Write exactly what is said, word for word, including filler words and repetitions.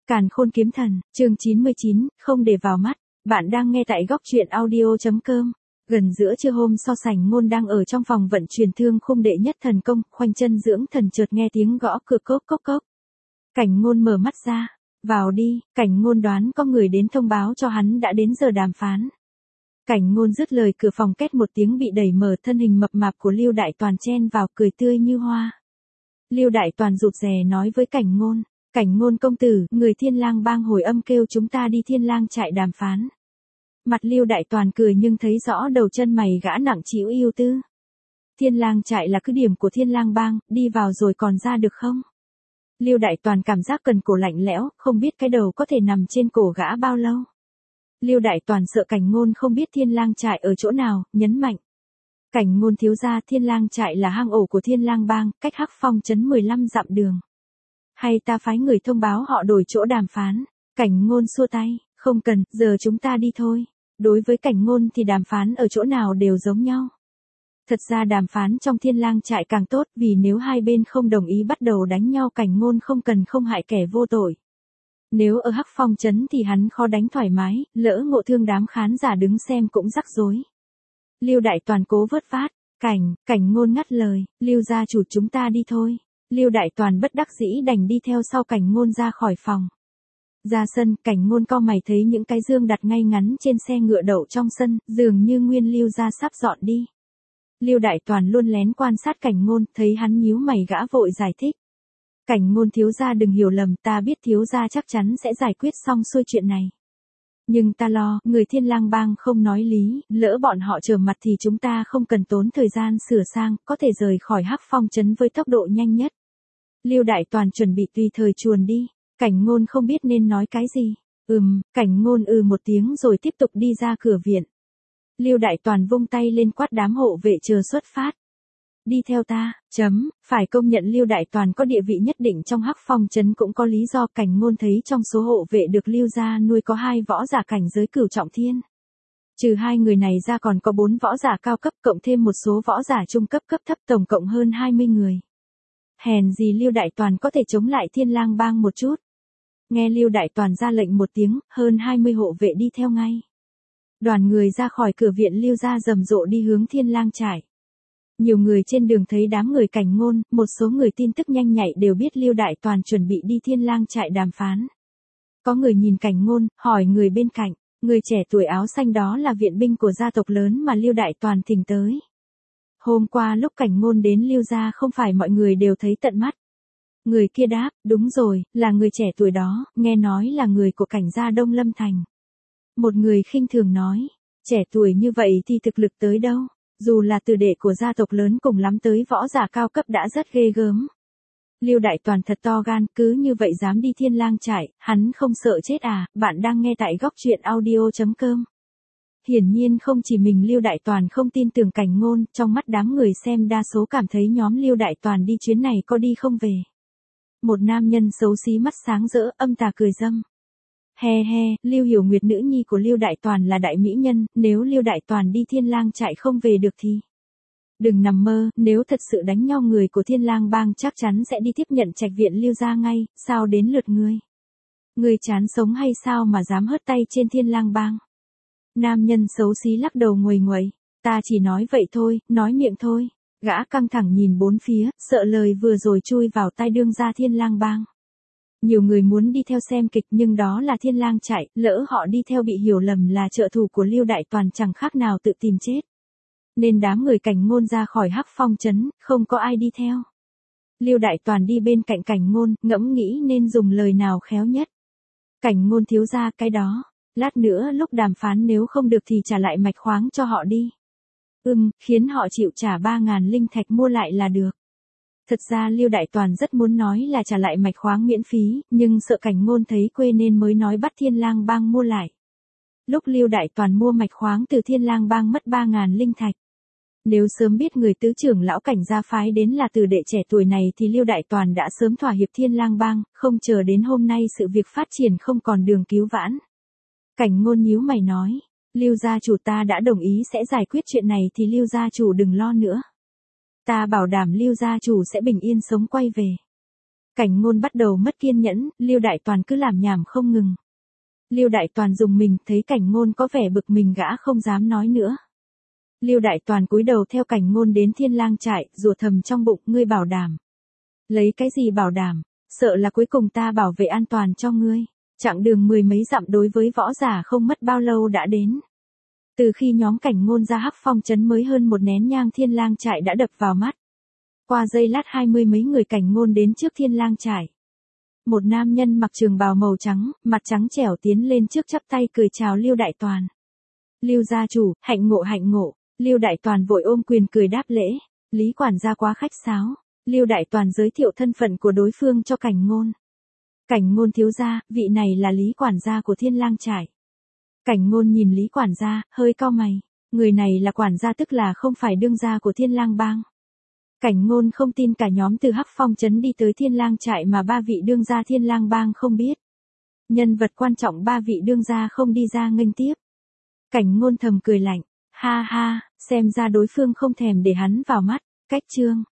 Càn Khôn Kiếm Thần, chương chín mươi chín, không để vào mắt. Bạn đang nghe tại góc truyện audio chấm com. Gần giữa trưa hôm so sánh ngôn đang ở trong phòng vận chuyển thương khung đệ nhất thần công, khoanh chân dưỡng thần chợt nghe tiếng gõ cửa cốc cốc cốc. Cảnh Ngôn mở mắt ra. Vào đi, Cảnh Ngôn đoán có người đến thông báo cho hắn đã đến giờ đàm phán. Cảnh Ngôn dứt lời, cửa phòng két một tiếng bị đẩy mở, thân hình mập mạp của Lưu Đại Toàn chen vào, cười tươi như hoa. Lưu Đại Toàn rụt rè nói với Cảnh Ngôn, Cảnh Ngôn công tử, người Thiên Lang bang hồi âm kêu chúng ta đi Thiên Lang trại đàm phán. Mặt Lưu Đại Toàn cười nhưng thấy rõ đầu chân mày gã nặng trĩu yêu tư. Thiên Lang trại là cứ điểm của Thiên Lang bang, đi vào rồi còn ra được không? Lưu Đại Toàn cảm giác cần cổ lạnh lẽo, không biết cái đầu có thể nằm trên cổ gã bao lâu. Lưu Đại Toàn sợ Cảnh Ngôn không biết Thiên Lang trại ở chỗ nào, nhấn mạnh. Cảnh Ngôn thiếu gia, Thiên Lang trại là hang ổ của Thiên Lang bang, cách Hắc Phong trấn mười lăm dặm đường. Hay ta phái người thông báo họ đổi chỗ đàm phán? Cảnh Ngôn xua tay, không cần, giờ chúng ta đi thôi. Đối với Cảnh Ngôn thì đàm phán ở chỗ nào đều giống nhau. Thật ra đàm phán trong Thiên Lang trại càng tốt, vì nếu hai bên không đồng ý bắt đầu đánh nhau, Cảnh Ngôn không cần không hại kẻ vô tội. Nếu ở Hắc Phong trấn thì hắn khó đánh thoải mái, lỡ ngộ thương đám khán giả đứng xem cũng rắc rối. Lưu Đại Toàn cố vớt vát, Cảnh, Cảnh Ngôn ngắt lời, Lưu gia chủ chúng ta đi thôi. Lưu Đại Toàn bất đắc dĩ đành đi theo sau Cảnh Ngôn ra khỏi phòng. Ra sân, Cảnh Ngôn cau mày thấy những cái dương đặt ngay ngắn trên xe ngựa đậu trong sân, dường như nguyên Lưu gia sắp dọn đi. Lưu Đại Toàn luôn lén quan sát Cảnh Ngôn, thấy hắn nhíu mày gã vội giải thích. Cảnh Ngôn thiếu gia đừng hiểu lầm, ta biết thiếu gia chắc chắn sẽ giải quyết xong xuôi chuyện này. Nhưng ta lo, người Thiên Lang bang không nói lý, lỡ bọn họ trở mặt thì chúng ta không cần tốn thời gian sửa sang, có thể rời khỏi Hắc Phong trấn với tốc độ nhanh nhất. Lưu Đại Toàn chuẩn bị tùy thời chuồn đi. Cảnh Ngôn không biết nên nói cái gì. Ừm, Cảnh Ngôn ừ một tiếng rồi tiếp tục đi ra cửa viện. Lưu Đại Toàn vung tay lên quát đám hộ vệ chờ xuất phát. Đi theo ta, chấm, phải công nhận Lưu Đại Toàn có địa vị nhất định trong Hắc Phong trấn cũng có lý do. Cảnh Ngôn thấy trong số hộ vệ được Lưu gia nuôi có hai võ giả cảnh giới cửu trọng thiên. Trừ hai người này ra còn có bốn võ giả cao cấp cộng thêm một số võ giả trung cấp cấp thấp, tổng cộng hơn hai mươi người. Hèn gì Lưu Đại Toàn có thể chống lại Thiên Lang bang một chút. Nghe Lưu Đại Toàn ra lệnh một tiếng, hơn hai mươi hộ vệ đi theo ngay. Đoàn người ra khỏi cửa viện Lưu gia rầm rộ đi hướng Thiên Lang trại. Nhiều người trên đường thấy đám người Cảnh Ngôn, một số người tin tức nhanh nhạy đều biết Lưu Đại Toàn chuẩn bị đi Thiên Lang trại đàm phán. Có người nhìn Cảnh Ngôn, hỏi người bên cạnh, người trẻ tuổi áo xanh đó là viện binh của gia tộc lớn mà Lưu Đại Toàn thỉnh tới. Hôm qua lúc Cảnh Ngôn đến Lưu gia không phải mọi người đều thấy tận mắt. Người kia đáp, đúng rồi, là người trẻ tuổi đó, nghe nói là người của Cảnh gia Đông Lâm Thành. Một người khinh thường nói, trẻ tuổi như vậy thì thực lực tới đâu, dù là tử đệ của gia tộc lớn cùng lắm tới võ giả cao cấp đã rất ghê gớm. Lưu Đại Toàn thật to gan, cứ như vậy dám đi Thiên Lang trại, hắn không sợ chết à? Bạn đang nghe tại góc truyện audio chấm com. Hiển nhiên không chỉ mình Lưu Đại Toàn không tin tưởng Cảnh Ngôn, trong mắt đám người xem đa số cảm thấy nhóm Lưu Đại Toàn đi chuyến này có đi không về. Một nam nhân xấu xí mắt sáng rỡ, âm tà cười râm. He he, Lưu Hiểu Nguyệt nữ nhi của Lưu Đại Toàn là đại mỹ nhân, nếu Lưu Đại Toàn đi Thiên Lang trại không về được thì... Đừng nằm mơ, nếu thật sự đánh nhau người của Thiên Lang bang chắc chắn sẽ đi tiếp nhận trạch viện Lưu gia ngay, sao đến lượt ngươi? Ngươi chán sống hay sao mà dám hất tay trên Thiên Lang bang? Nam nhân xấu xí lắc đầu nguầy nguậy, ta chỉ nói vậy thôi, nói miệng thôi. Gã căng thẳng nhìn bốn phía, sợ lời vừa rồi chui vào tai đương gia Thiên Lang bang. Nhiều người muốn đi theo xem kịch nhưng đó là Thiên Lang trại, lỡ họ đi theo bị hiểu lầm là trợ thủ của Lưu Đại Toàn chẳng khác nào tự tìm chết. Nên đám người Cảnh Ngôn ra khỏi Hắc Phong trấn, không có ai đi theo. Lưu Đại Toàn đi bên cạnh Cảnh Ngôn, ngẫm nghĩ nên dùng lời nào khéo nhất. Cảnh Ngôn thiếu gia, cái đó, lát nữa lúc đàm phán nếu không được thì trả lại mạch khoáng cho họ đi. Ừm, khiến họ chịu trả ba ngàn linh thạch mua lại là được. Thật ra Lưu Đại Toàn rất muốn nói là trả lại mạch khoáng miễn phí, nhưng sợ Cảnh Ngôn thấy quê nên mới nói bắt Thiên Lang bang mua lại. Lúc Lưu Đại Toàn mua mạch khoáng từ Thiên Lang bang mất ba ngàn linh thạch. Nếu sớm biết người tứ trưởng lão Cảnh gia phái đến là từ đệ trẻ tuổi này thì Lưu Đại Toàn đã sớm thỏa hiệp Thiên Lang bang, không chờ đến hôm nay sự việc phát triển không còn đường cứu vãn. Cảnh Ngôn nhíu mày nói, Lưu gia chủ ta đã đồng ý sẽ giải quyết chuyện này thì Lưu gia chủ đừng lo nữa. Ta bảo đảm Lưu gia chủ sẽ bình yên sống quay về. Cảnh Ngôn bắt đầu mất kiên nhẫn, Lưu Đại Toàn cứ làm nhảm không ngừng. Lưu Đại Toàn dùng mình, thấy Cảnh Ngôn có vẻ bực mình gã không dám nói nữa. Lưu Đại Toàn cúi đầu theo Cảnh Ngôn đến Thiên Lang trại, rủa thầm trong bụng, ngươi bảo đảm. Lấy cái gì bảo đảm, sợ là cuối cùng ta bảo vệ an toàn cho ngươi. Chặng đường mười mấy dặm đối với võ giả không mất bao lâu đã đến. Từ khi nhóm Cảnh Ngôn ra Hắc Phong trấn mới hơn một nén nhang Thiên Lang trại đã đập vào mắt. Qua giây lát hai mươi mấy người Cảnh Ngôn đến trước Thiên Lang trại. Một nam nhân mặc trường bào màu trắng, mặt trắng trẻo tiến lên trước chắp tay cười chào Lưu Đại Toàn. Lưu gia chủ, hạnh ngộ hạnh ngộ. Lưu Đại Toàn vội ôm quyền cười đáp lễ. Lý quản gia quá khách sáo. Lưu Đại Toàn giới thiệu thân phận của đối phương cho Cảnh Ngôn. Cảnh Ngôn thiếu gia, vị này là Lý quản gia của Thiên Lang trại. Cảnh Ngôn nhìn Lý quản gia, hơi cau mày. Người này là quản gia tức là không phải đương gia của Thiên Lang bang. Cảnh Ngôn không tin cả nhóm từ Hắc Phong trấn đi tới Thiên Lang trại mà ba vị đương gia Thiên Lang bang không biết. Nhân vật quan trọng ba vị đương gia không đi ra nghênh tiếp. Cảnh Ngôn thầm cười lạnh, ha ha, xem ra đối phương không thèm để hắn vào mắt. Cách chương